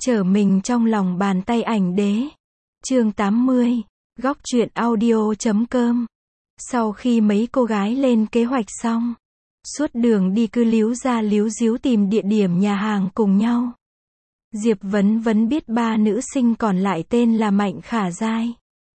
Trở mình trong lòng bàn tay ảnh đế. Chương 80. Góc truyện audio.com. Sau khi mấy cô gái lên kế hoạch xong, suốt đường đi cứ líu ra líu díu tìm địa điểm nhà hàng cùng nhau. Diệp Vấn Vấn biết ba nữ sinh còn lại tên là Mạnh Khả Giai,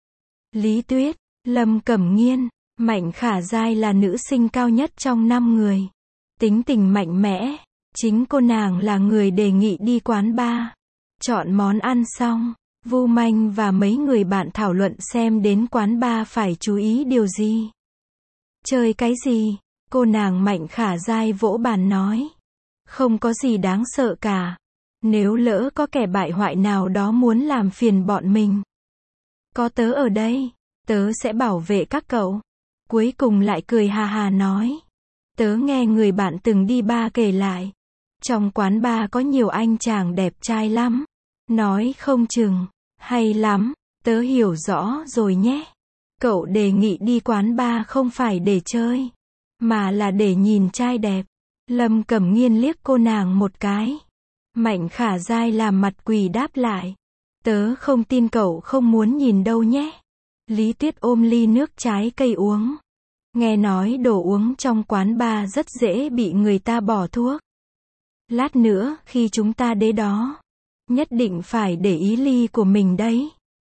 Lý Tuyết, Lâm Cẩm Nghiên. Mạnh Khả Giai là nữ sinh cao nhất trong 5 người. Tính tình mạnh mẽ, chính cô nàng là người đề nghị đi quán bar. Chọn món ăn xong, Vu Manh và mấy người bạn thảo luận xem đến quán bar phải chú ý điều gì. Chơi cái gì? Cô nàng Mạnh Khả Giai vỗ bàn nói. Không có gì đáng sợ cả. Nếu lỡ có kẻ bại hoại nào đó muốn làm phiền bọn mình, có tớ ở đây, tớ sẽ bảo vệ các cậu. Cuối cùng lại cười hà hà nói. Tớ nghe người bạn từng đi bar kể lại, trong quán bar có nhiều anh chàng đẹp trai lắm. Nói không chừng, hay lắm, tớ hiểu rõ rồi nhé. Cậu đề nghị đi quán bar không phải để chơi, mà là để nhìn trai đẹp. Lâm Cẩm Nghiên liếc cô nàng một cái. Mạnh Khả Giai làm mặt quỳ đáp lại. Tớ không tin cậu không muốn nhìn đâu nhé. Lý Tuyết ôm ly nước trái cây uống. Nghe nói đồ uống trong quán bar rất dễ bị người ta bỏ thuốc. Lát nữa khi chúng ta đến đó, nhất định phải để ý ly của mình đấy.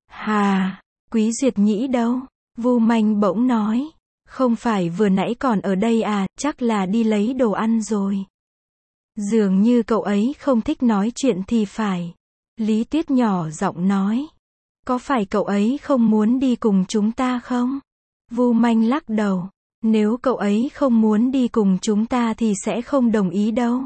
Hà, Quý Duyệt Nhĩ đâu? Vu Manh bỗng nói. Không phải vừa nãy còn ở đây à, chắc là đi lấy đồ ăn rồi. Dường như cậu ấy không thích nói chuyện thì phải. Lý Tuyết nhỏ giọng nói. Có phải cậu ấy không muốn đi cùng chúng ta không? Vu Manh lắc đầu. Nếu cậu ấy không muốn đi cùng chúng ta thì sẽ không đồng ý đâu.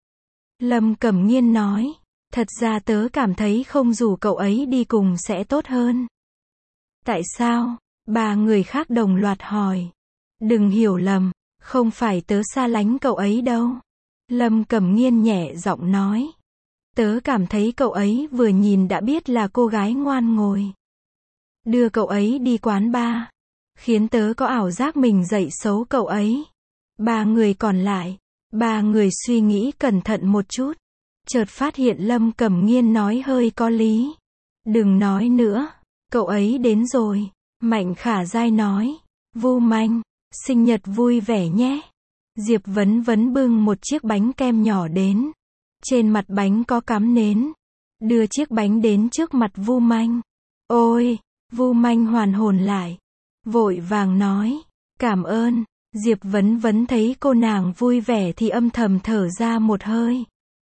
Lâm Cẩm Nghiên nói. Thật ra tớ cảm thấy không rủ cậu ấy đi cùng sẽ tốt hơn. Tại sao? Ba người khác đồng loạt hỏi. Đừng hiểu lầm, không phải tớ xa lánh cậu ấy đâu. Lâm Cẩm Nghiên nhẹ giọng nói. Tớ cảm thấy cậu ấy vừa nhìn đã biết là cô gái ngoan ngồi. Đưa cậu ấy đi quán bar, khiến tớ có ảo giác mình dạy xấu cậu ấy. Ba người còn lại, ba người suy nghĩ cẩn thận một chút. Chợt phát hiện Lâm Cẩm Nghiên nói hơi có lý. Đừng nói nữa, cậu ấy đến rồi. Mạnh Khả Giai nói. Vu Manh, sinh nhật vui vẻ nhé. Diệp Vấn Vấn bưng một chiếc bánh kem nhỏ đến. Trên mặt bánh có cắm nến. Đưa chiếc bánh đến trước mặt Vu Manh. Ôi, Vu Manh hoàn hồn lại. Vội vàng nói. Cảm ơn. Diệp Vấn Vấn thấy cô nàng vui vẻ thì âm thầm thở ra một hơi.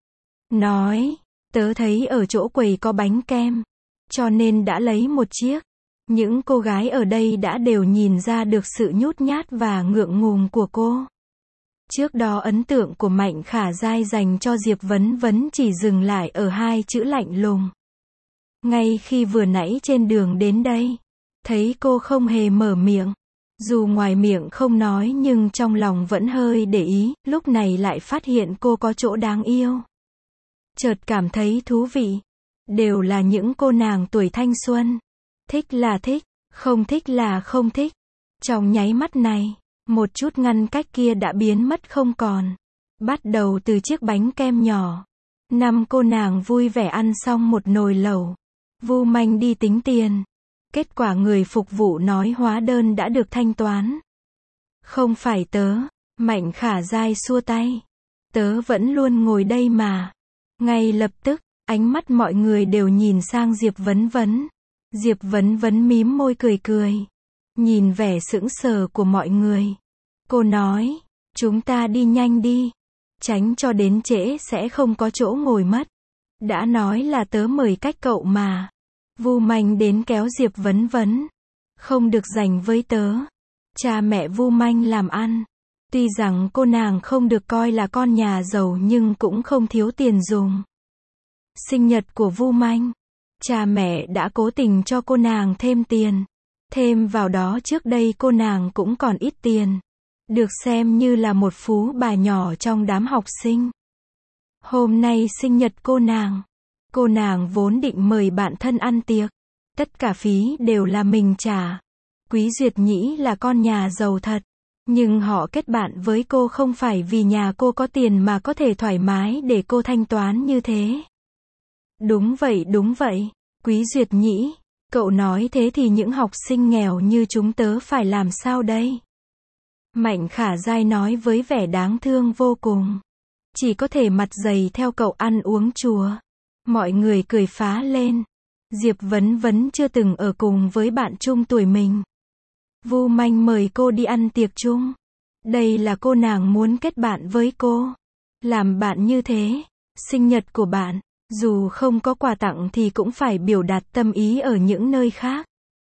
Nói, tớ thấy ở chỗ quầy có bánh kem, cho nên đã lấy một chiếc. Những cô gái ở đây đã đều nhìn ra được sự nhút nhát và ngượng ngùng của cô. Trước đó ấn tượng của Mạnh Khả Giai dành cho Diệp Vấn Vấn chỉ dừng lại ở 2 chữ lạnh lùng. Ngay khi vừa nãy trên đường đến đây, thấy cô không hề mở miệng. Dù ngoài miệng không nói nhưng trong lòng vẫn hơi để ý, lúc này lại phát hiện cô có chỗ đáng yêu. Chợt cảm thấy thú vị. Đều là những cô nàng tuổi thanh xuân. Thích là thích, không thích là không thích. Trong nháy mắt này, một chút ngăn cách kia đã biến mất không còn. Bắt đầu từ chiếc bánh kem nhỏ. 5 cô nàng vui vẻ ăn xong một nồi lẩu. Vu Manh đi tính tiền. Kết quả người phục vụ nói hóa đơn đã được thanh toán. Không phải tớ. Mạnh Khả Giai xua tay. Tớ vẫn luôn ngồi đây mà. Ngay lập tức, ánh mắt mọi người đều nhìn sang Diệp Vấn Vấn. Diệp Vấn Vấn mím môi cười cười. Nhìn vẻ sững sờ của mọi người. Cô nói, chúng ta đi nhanh đi. Tránh cho đến trễ sẽ không có chỗ ngồi mất. Đã nói là tớ mời cách cậu mà. Vu Manh đến kéo Diệp Vấn Vấn. Không được giành với tớ. Cha mẹ Vu Manh làm ăn. Tuy rằng cô nàng không được coi là con nhà giàu nhưng cũng không thiếu tiền dùng. Sinh nhật của Vu Manh, cha mẹ đã cố tình cho cô nàng thêm tiền. Thêm vào đó trước đây cô nàng cũng còn ít tiền. Được xem như là một phú bà nhỏ trong đám học sinh. Hôm nay sinh nhật cô nàng vốn định mời bạn thân ăn tiệc. Tất cả phí đều là mình trả. Quý Duyệt Nhĩ là con nhà giàu thật. Nhưng họ kết bạn với cô không phải vì nhà cô có tiền mà có thể thoải mái để cô thanh toán như thế. Đúng vậy. Quý Duyệt nhĩ, cậu nói thế thì những học sinh nghèo như chúng tớ phải làm sao đây? Mạnh Khả Giai nói với vẻ đáng thương vô cùng. Chỉ có thể mặt dày theo cậu ăn uống chùa. Mọi người cười phá lên. Diệp Vấn Vấn chưa từng ở cùng với bạn chung tuổi mình. Vu Manh mời cô đi ăn tiệc chung. Đây là cô nàng muốn kết bạn với cô. Làm bạn như thế, sinh nhật của bạn, dù không có quà tặng thì cũng phải biểu đạt tâm ý ở những nơi khác.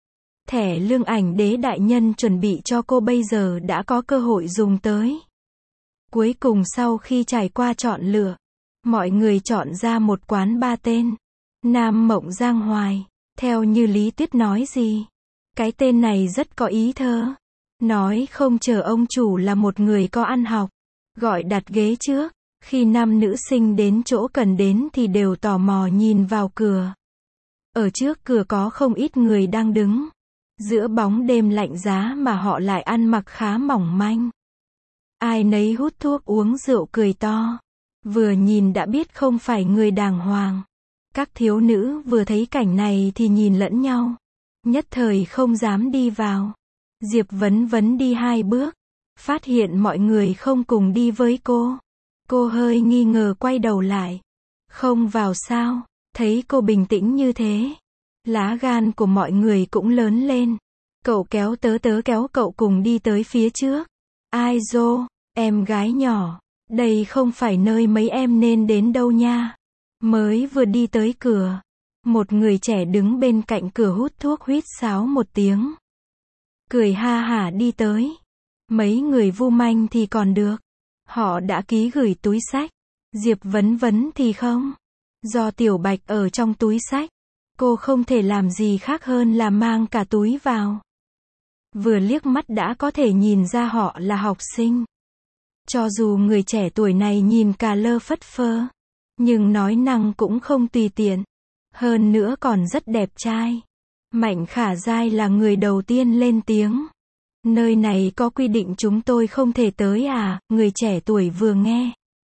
Thẻ lương ảnh đế đại nhân chuẩn bị cho cô bây giờ đã có cơ hội dùng tới. Cuối cùng sau khi trải qua chọn lựa, mọi người chọn ra một quán ba tên. Nam Mộng Giang Hoài. Theo như Lý Tuyết nói gì? Cái tên này rất có ý thơ. Nói không chờ ông chủ là một người có ăn học. Gọi đặt ghế trước. Khi nam nữ sinh đến chỗ cần đến thì đều tò mò nhìn vào cửa. Ở trước cửa có không ít người đang đứng. Giữa bóng đêm lạnh giá mà họ lại ăn mặc khá mỏng manh. Ai nấy hút thuốc uống rượu cười to. Vừa nhìn đã biết không phải người đàng hoàng. Các thiếu nữ vừa thấy cảnh này thì nhìn lẫn nhau. Nhất thời không dám đi vào. Diệp Vấn Vấn đi 2 bước. Phát hiện mọi người không cùng đi với cô. Cô hơi nghi ngờ quay đầu lại. Không vào sao? Thấy cô bình tĩnh như thế. Lá gan của mọi người cũng lớn lên. Cậu kéo tớ kéo cậu cùng đi tới phía trước. Ai dô, em gái nhỏ. Đây không phải nơi mấy em nên đến đâu nha. Mới vừa đi tới cửa. Một người trẻ đứng bên cạnh cửa hút thuốc huýt sáo một tiếng. Cười ha hả đi tới. Mấy người Vu Manh thì còn được. Họ đã ký gửi túi xách. Diệp Vấn Vấn thì không. Do Tiểu Bạch ở trong túi xách. Cô không thể làm gì khác hơn là mang cả túi vào. Vừa liếc mắt đã có thể nhìn ra họ là học sinh. Cho dù người trẻ tuổi này nhìn cà lơ phất phơ. Nhưng nói năng cũng không tùy tiện. Hơn nữa còn rất đẹp trai. Mạnh Khả Giai là người đầu tiên lên tiếng. Nơi này có quy định chúng tôi không thể tới à? Người trẻ tuổi vừa nghe.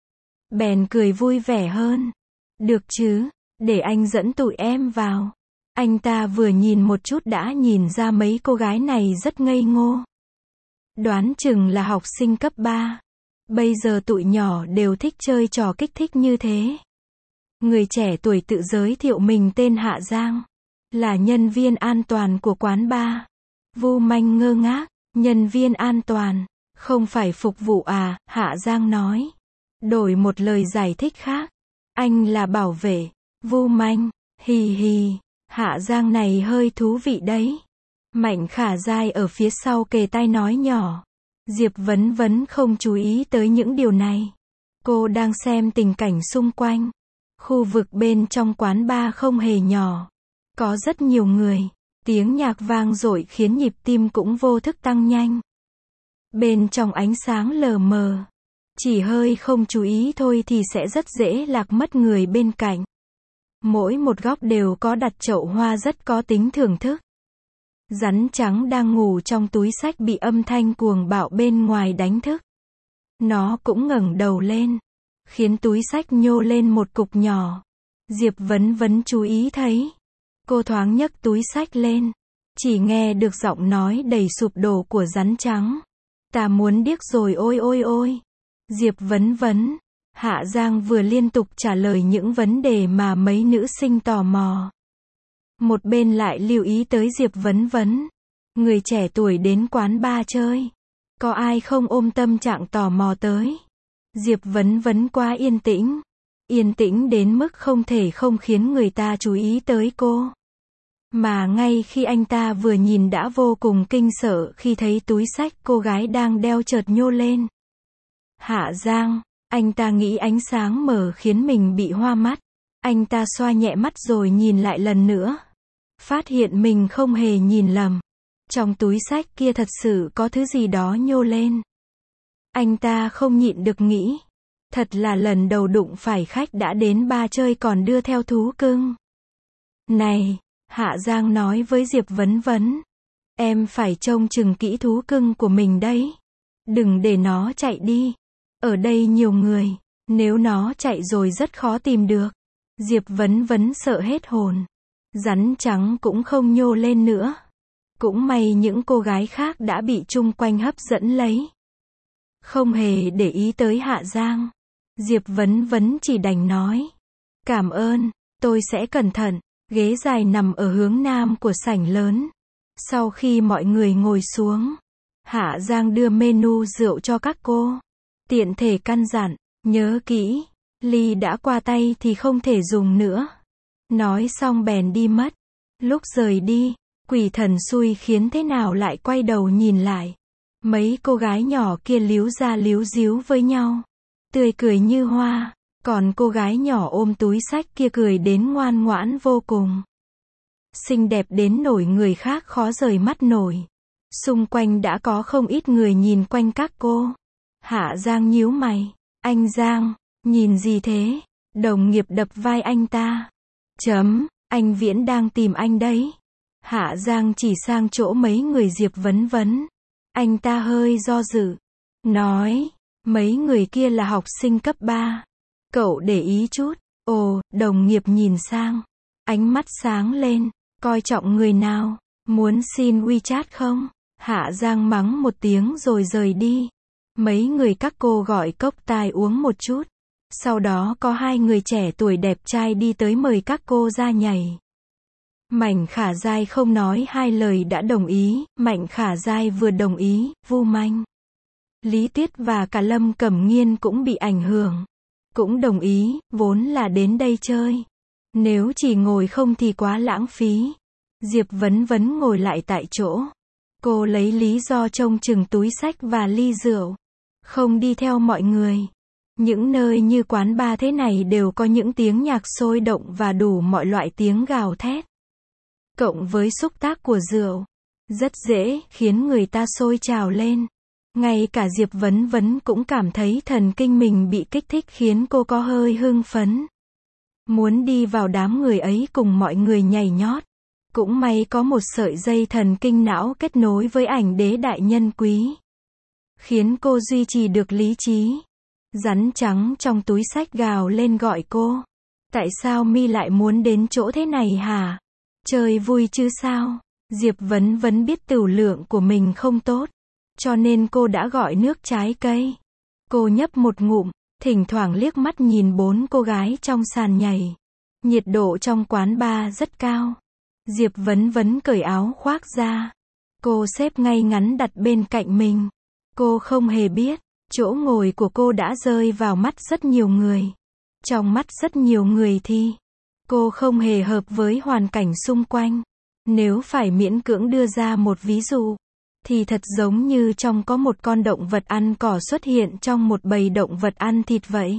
Bèn cười vui vẻ hơn. Được chứ, để anh dẫn tụi em vào. Anh ta vừa nhìn một chút đã nhìn ra mấy cô gái này rất ngây ngô. Đoán chừng là học sinh cấp 3. Bây giờ tụi nhỏ đều thích chơi trò kích thích như thế. Người trẻ tuổi tự giới thiệu mình tên Hạ Giang. Là nhân viên an toàn của quán bar. Vu Manh ngơ ngác. Nhân viên an toàn. Không phải phục vụ à? Hạ Giang nói. Đổi một lời giải thích khác. Anh là bảo vệ. Vu Manh. Hì hì. Hạ Giang này hơi thú vị đấy. Mạnh Khả Giai ở phía sau kề tai nói nhỏ. Diệp Vấn Vấn không chú ý tới những điều này. Cô đang xem tình cảnh xung quanh. Khu vực bên trong quán bar không hề nhỏ. Có rất nhiều người. Tiếng nhạc vang dội khiến nhịp tim cũng vô thức tăng nhanh. Bên trong ánh sáng lờ mờ. Chỉ hơi không chú ý thôi thì sẽ rất dễ lạc mất người bên cạnh. Mỗi một góc đều có đặt chậu hoa rất có tính thưởng thức. Rắn trắng đang ngủ trong túi xách bị âm thanh cuồng bạo bên ngoài đánh thức. Nó cũng ngẩng đầu lên. Khiến túi xách nhô lên một cục nhỏ. Diệp Vấn Vấn chú ý thấy. Cô thoáng nhấc túi xách lên. Chỉ nghe được giọng nói đầy sụp đổ của rắn trắng. Ta muốn điếc rồi ôi ôi ôi. Diệp Vấn Vấn. Hạ Giang vừa liên tục trả lời những vấn đề mà mấy nữ sinh tò mò. Một bên lại lưu ý tới Diệp Vấn Vấn. Người trẻ tuổi đến quán bar chơi. Có ai không ôm tâm trạng tò mò tới. Diệp Vấn Vấn quá yên tĩnh. Yên tĩnh đến mức không thể không khiến người ta chú ý tới cô. Mà ngay khi anh ta vừa nhìn đã vô cùng kinh sợ khi thấy túi xách cô gái đang đeo chợt nhô lên. Hạ Giang, anh ta nghĩ ánh sáng mờ khiến mình bị hoa mắt. Anh ta xoa nhẹ mắt rồi nhìn lại lần nữa. Phát hiện mình không hề nhìn lầm. Trong túi xách kia thật sự có thứ gì đó nhô lên. Anh ta không nhịn được nghĩ. Thật là lần đầu đụng phải khách đã đến bar chơi còn đưa theo thú cưng. Này, Hạ Giang nói với Diệp Vấn Vấn. Em phải trông chừng kỹ thú cưng của mình đấy. Đừng để nó chạy đi. Ở đây nhiều người. Nếu nó chạy rồi rất khó tìm được. Diệp Vấn Vấn sợ hết hồn. Rắn trắng cũng không nhô lên nữa. Cũng may những cô gái khác đã bị chung quanh hấp dẫn lấy. Không hề để ý tới Hạ Giang. Diệp Vấn Vấn chỉ đành nói. Cảm ơn, tôi sẽ cẩn thận. Ghế dài nằm ở hướng nam của sảnh lớn. Sau khi mọi người ngồi xuống, Hạ Giang đưa menu rượu cho các cô. Tiện thể căn dặn, nhớ kỹ, ly đã qua tay thì không thể dùng nữa. Nói xong bèn đi mất. Lúc rời đi, quỷ thần xui khiến thế nào lại quay đầu nhìn lại. Mấy cô gái nhỏ kia líu ra líu díu với nhau. Tươi cười như hoa. Còn cô gái nhỏ ôm túi xách kia cười đến ngoan ngoãn vô cùng. Xinh đẹp đến nổi người khác khó rời mắt nổi. Xung quanh đã có không ít người nhìn quanh các cô. Hạ Giang nhíu mày. Anh Giang, nhìn gì thế? Đồng nghiệp đập vai anh ta. Anh Viễn đang tìm anh đấy. Hạ Giang chỉ sang chỗ mấy người Diệp Vấn Vấn. Anh ta hơi do dự. Nói, mấy người kia là học sinh cấp 3. Cậu để ý chút. Ồ, đồng nghiệp nhìn sang. Ánh mắt sáng lên. Coi trọng người nào? Muốn xin WeChat không? Hạ Giang mắng một tiếng rồi rời đi. Mấy người các cô gọi cốc tai uống một chút. Sau đó có 2 người trẻ tuổi đẹp trai đi tới mời các cô ra nhảy. Mạnh Khả Giai không nói 2 lời đã đồng ý. Mạnh Khả Giai vừa đồng ý, Vu Manh, Lý Tuyết và cả Lâm Cẩm Nghiên cũng bị ảnh hưởng. Cũng đồng ý, vốn là đến đây chơi. Nếu chỉ ngồi không thì quá lãng phí. Diệp Vấn Vấn ngồi lại tại chỗ. Cô lấy lý do trông chừng túi xách và ly rượu. Không đi theo mọi người. Những nơi như quán bar thế này đều có những tiếng nhạc sôi động và đủ mọi loại tiếng gào thét. Cộng với xúc tác của rượu, rất dễ khiến người ta sôi trào lên. Ngay cả Diệp Vấn Vấn cũng cảm thấy thần kinh mình bị kích thích khiến cô có hơi hưng phấn. Muốn đi vào đám người ấy cùng mọi người nhảy nhót. Cũng may có một sợi dây thần kinh não kết nối với ảnh đế đại nhân quý. Khiến cô duy trì được lý trí. Rắn trắng trong túi xách gào lên gọi cô. Tại sao mi lại muốn đến chỗ thế này hả? Chơi vui chứ sao? Diệp Vấn Vấn biết tửu lượng của mình không tốt. Cho nên cô đã gọi nước trái cây. Cô nhấp một ngụm, thỉnh thoảng liếc mắt nhìn 4 cô gái trong sàn nhảy. Nhiệt độ trong quán bar rất cao. Diệp Vấn Vấn cởi áo khoác ra. Cô xếp ngay ngắn đặt bên cạnh mình. Cô không hề biết, chỗ ngồi của cô đã rơi vào mắt rất nhiều người. Trong mắt rất nhiều người thì cô không hề hợp với hoàn cảnh xung quanh. Nếu phải miễn cưỡng đưa ra một ví dụ, thì thật giống như trong có một con động vật ăn cỏ xuất hiện trong một bầy động vật ăn thịt vậy.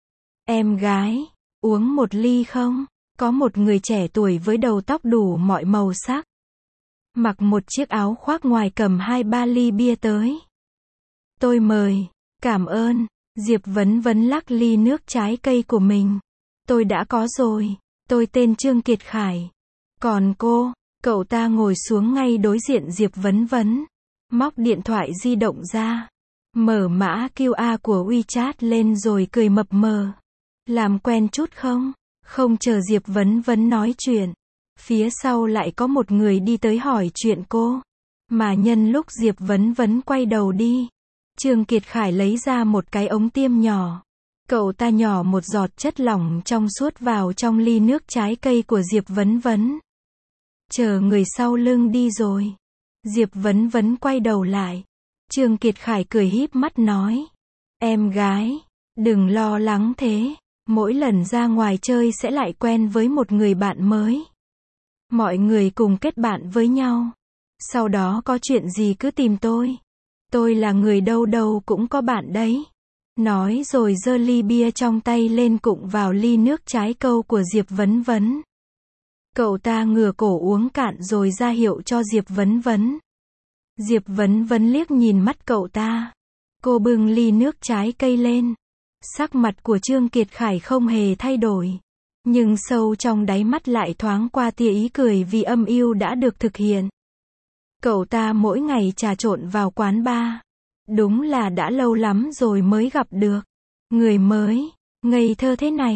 Em gái, uống một ly không? Có một người trẻ tuổi với đầu tóc đủ mọi màu sắc. Mặc một chiếc áo khoác ngoài cầm 2-3 ly bia tới. Tôi mời. Cảm ơn. Diệp Vấn Vấn lắc ly nước trái cây của mình. Tôi đã có rồi. Tôi tên Trương Kiệt Khải. Còn cô? Cậu ta ngồi xuống ngay đối diện Diệp Vấn Vấn. Móc điện thoại di động ra. Mở mã QR của WeChat lên rồi cười mập mờ. Làm quen chút không? Không chờ Diệp Vấn Vấn nói chuyện. Phía sau lại có một người đi tới hỏi chuyện cô. Mà nhân lúc Diệp Vấn Vấn quay đầu đi, Trương Kiệt Khải lấy ra một cái ống tiêm nhỏ. Cậu ta nhỏ một giọt chất lỏng trong suốt vào trong ly nước trái cây của Diệp Vấn Vấn. Chờ người sau lưng đi rồi. Diệp Vấn Vấn quay đầu lại. Trương Kiệt Khải cười híp mắt nói. Em gái, đừng lo lắng thế. Mỗi lần ra ngoài chơi sẽ lại quen với một người bạn mới. Mọi người cùng kết bạn với nhau. Sau đó có chuyện gì cứ tìm tôi. Tôi là người đâu đâu cũng có bạn đấy. Nói rồi giơ ly bia trong tay lên cụng vào ly nước trái câu của Diệp Vấn Vấn. Cậu ta ngửa cổ uống cạn rồi ra hiệu cho Diệp Vấn Vấn. Diệp Vấn Vấn liếc nhìn mắt cậu ta. Cô bưng ly nước trái cây lên. Sắc mặt của Trương Kiệt Khải không hề thay đổi. Nhưng sâu trong đáy mắt lại thoáng qua tia ý cười vì âm mưu đã được thực hiện. Cậu ta mỗi ngày trà trộn vào quán bar. Đúng là đã lâu lắm rồi mới gặp được người mới, ngây thơ thế này.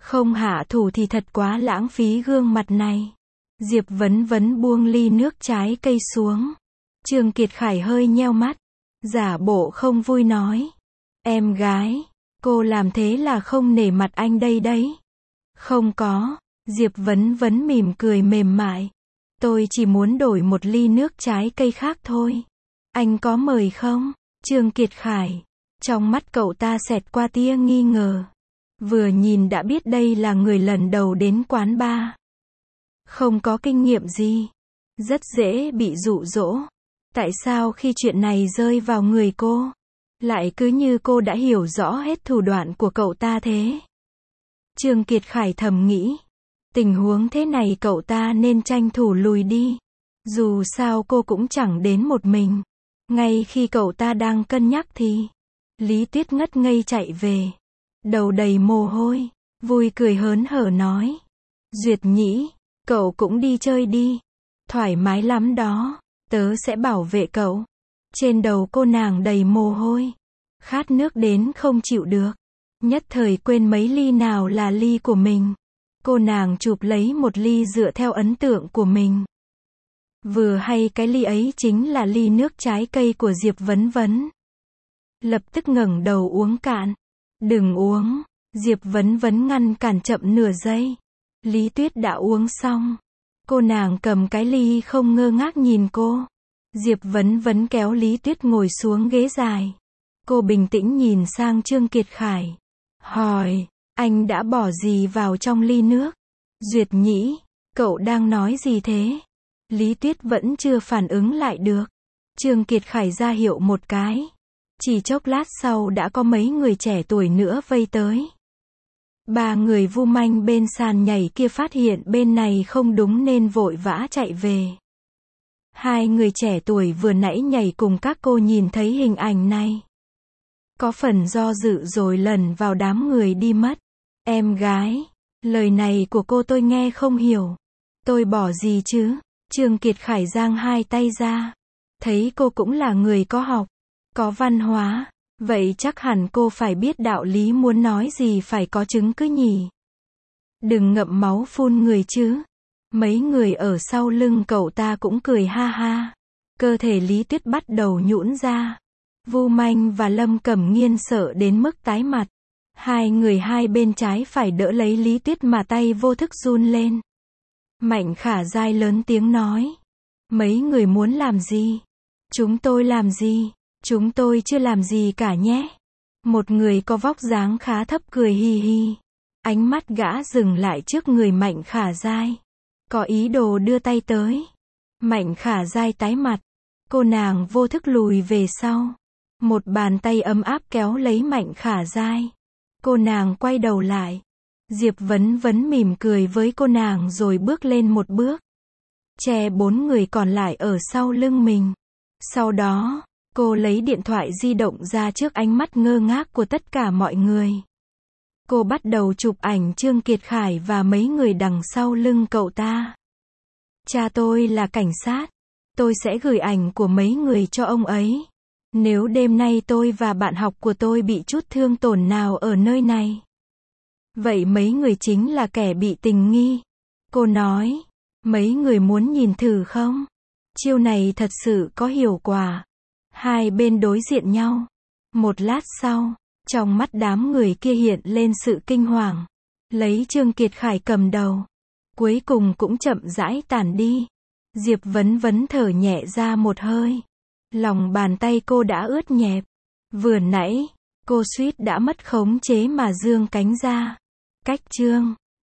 Không hạ thủ thì thật quá lãng phí gương mặt này. Diệp Vấn Vấn buông ly nước trái cây xuống. Trương Kiệt Khải hơi nheo mắt, giả bộ không vui nói. Em gái, cô làm thế là không nể mặt anh đây đấy. Không có, Diệp Vấn Vấn mỉm cười mềm mại. Tôi chỉ muốn đổi một ly nước trái cây khác thôi. Anh có mời không? Trương Kiệt Khải. Trong mắt cậu ta xẹt qua tia nghi ngờ. Vừa nhìn đã biết đây là người lần đầu đến quán bar. Không có kinh nghiệm gì. Rất dễ bị dụ dỗ. Tại sao khi chuyện này rơi vào người cô, lại cứ như cô đã hiểu rõ hết thủ đoạn của cậu ta thế? Trương Kiệt Khải thầm nghĩ. Tình huống thế này cậu ta nên tranh thủ lùi đi. Dù sao cô cũng chẳng đến một mình. Ngay khi cậu ta đang cân nhắc thì Lý Tuyết ngất ngây chạy về. Đầu đầy mồ hôi, vui cười hớn hở nói. Duyệt Nhĩ, cậu cũng đi chơi đi. Thoải mái lắm đó, tớ sẽ bảo vệ cậu. Trên đầu cô nàng đầy mồ hôi. Khát nước đến không chịu được. Nhất thời quên mấy ly nào là ly của mình. Cô nàng chụp lấy một ly dựa theo ấn tượng của mình. Vừa hay cái ly ấy chính là ly nước trái cây của Diệp Vấn Vấn. Lập tức ngẩng đầu uống cạn. Đừng uống. Diệp Vấn Vấn ngăn cản chậm nửa giây. Lý Tuyết đã uống xong. Cô nàng cầm cái ly không ngơ ngác nhìn cô. Diệp Vấn Vấn kéo Lý Tuyết ngồi xuống ghế dài. Cô bình tĩnh nhìn sang Trương Kiệt Khải. Hỏi, anh đã bỏ gì vào trong ly nước? Duyệt Nhĩ, cậu đang nói gì thế? Lý Tuyết vẫn chưa phản ứng lại được. Trương Kiệt Khải ra hiệu một cái. Chỉ chốc lát sau đã có mấy người trẻ tuổi nữa vây tới. 3 người vu manh bên sàn nhảy kia phát hiện bên này không đúng nên vội vã chạy về. 2 người trẻ tuổi vừa nãy nhảy cùng các cô nhìn thấy hình ảnh này. Có phần do dự rồi lẩn vào đám người đi mất. Em gái, lời này của cô tôi nghe không hiểu. Tôi bỏ gì chứ? Trương Kiệt Khải giang hai tay ra. Thấy cô cũng là người có học, có văn hóa. Vậy chắc hẳn cô phải biết đạo lý, muốn nói gì phải có chứng cứ nhỉ. Đừng ngậm máu phun người chứ. Mấy người ở sau lưng cậu ta cũng cười ha ha. Cơ thể Lý Tuyết bắt đầu nhũn ra. Vu Manh và Lâm Cẩm Nghiên sợ đến mức tái mặt. 2 người hai bên trái phải đỡ lấy Lý Tuyết mà tay vô thức run lên. Mạnh Khả Giai lớn tiếng nói. Mấy người muốn làm gì? Chúng tôi làm gì? Chúng tôi chưa làm gì cả nhé. Một người có vóc dáng khá thấp cười hi hi. Ánh mắt gã dừng lại trước người Mạnh Khả Giai. Có ý đồ đưa tay tới. Mạnh Khả Giai tái mặt. Cô nàng vô thức lùi về sau. Một bàn tay ấm áp kéo lấy Mạnh Khả Giai. Cô nàng quay đầu lại. Diệp Vấn Vấn mỉm cười với cô nàng rồi bước lên một bước. Che 4 người còn lại ở sau lưng mình. Sau đó, cô lấy điện thoại di động ra trước ánh mắt ngơ ngác của tất cả mọi người. Cô bắt đầu chụp ảnh Trương Kiệt Khải và mấy người đằng sau lưng cậu ta. Cha tôi là cảnh sát. Tôi sẽ gửi ảnh của mấy người cho ông ấy. Nếu đêm nay tôi và bạn học của tôi bị chút thương tổn nào ở nơi này, vậy mấy người chính là kẻ bị tình nghi. Cô nói, mấy người muốn nhìn thử không? Chiêu này thật sự có hiệu quả. Hai bên đối diện nhau. Một lát sau, trong mắt đám người kia hiện lên sự kinh hoàng. Lấy Trương Kiệt Khải cầm đầu. Cuối cùng cũng chậm rãi tản đi. Diệp Vấn Vấn thở nhẹ ra một hơi. Lòng bàn tay cô đã ướt nhẹp. Vừa nãy, cô suýt đã mất khống chế mà giương cánh ra. Cách Trương